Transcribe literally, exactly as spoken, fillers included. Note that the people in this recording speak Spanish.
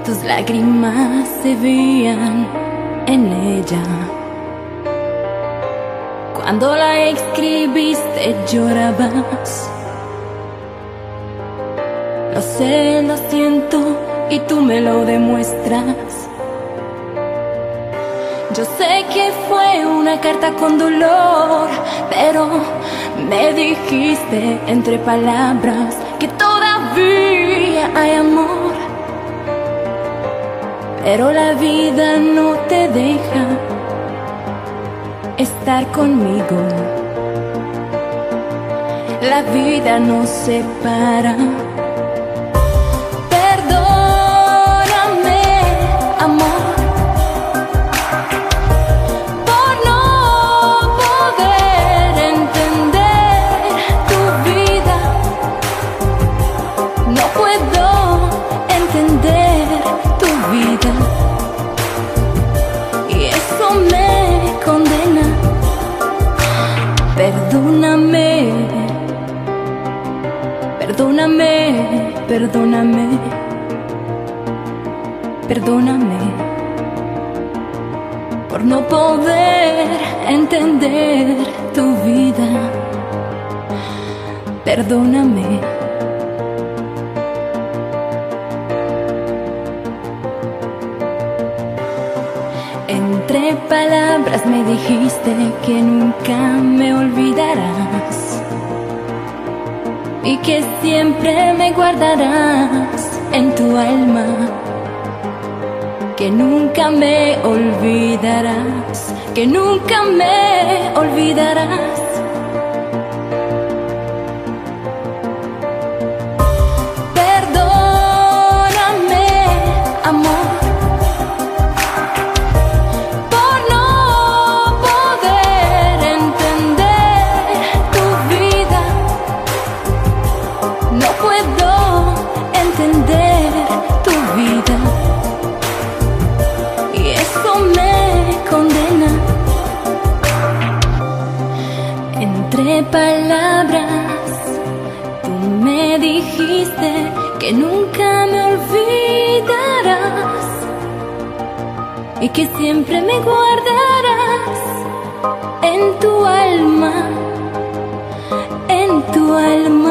tus lágrimas se veían en ella. Cuando la escribiste llorabas. Lo sé, lo siento y tú me lo demuestras. Yo sé que fue una carta con dolor, pero me dijiste entre palabras que todavía hay amor. Pero la vida no te deja estar conmigo. La vida nos separa. Perdóname, amor, por no poder entender tu vida. No puedo entender tu vida y eso me condena. Perdóname, perdóname, perdóname, perdóname por no poder entender tu vida. Perdóname. Entre palabras me dijiste que nunca me olvidarás y que siempre me guardarás en tu alma, que nunca me olvidarás, que nunca me olvidarás. Perdóname, amor, por no poder entender tu vida. No puedo entender tu vida y eso me condena. Entre palabras tú me dijiste que nunca me olvidarás y que siempre me guardarás en tu alma, en tu alma.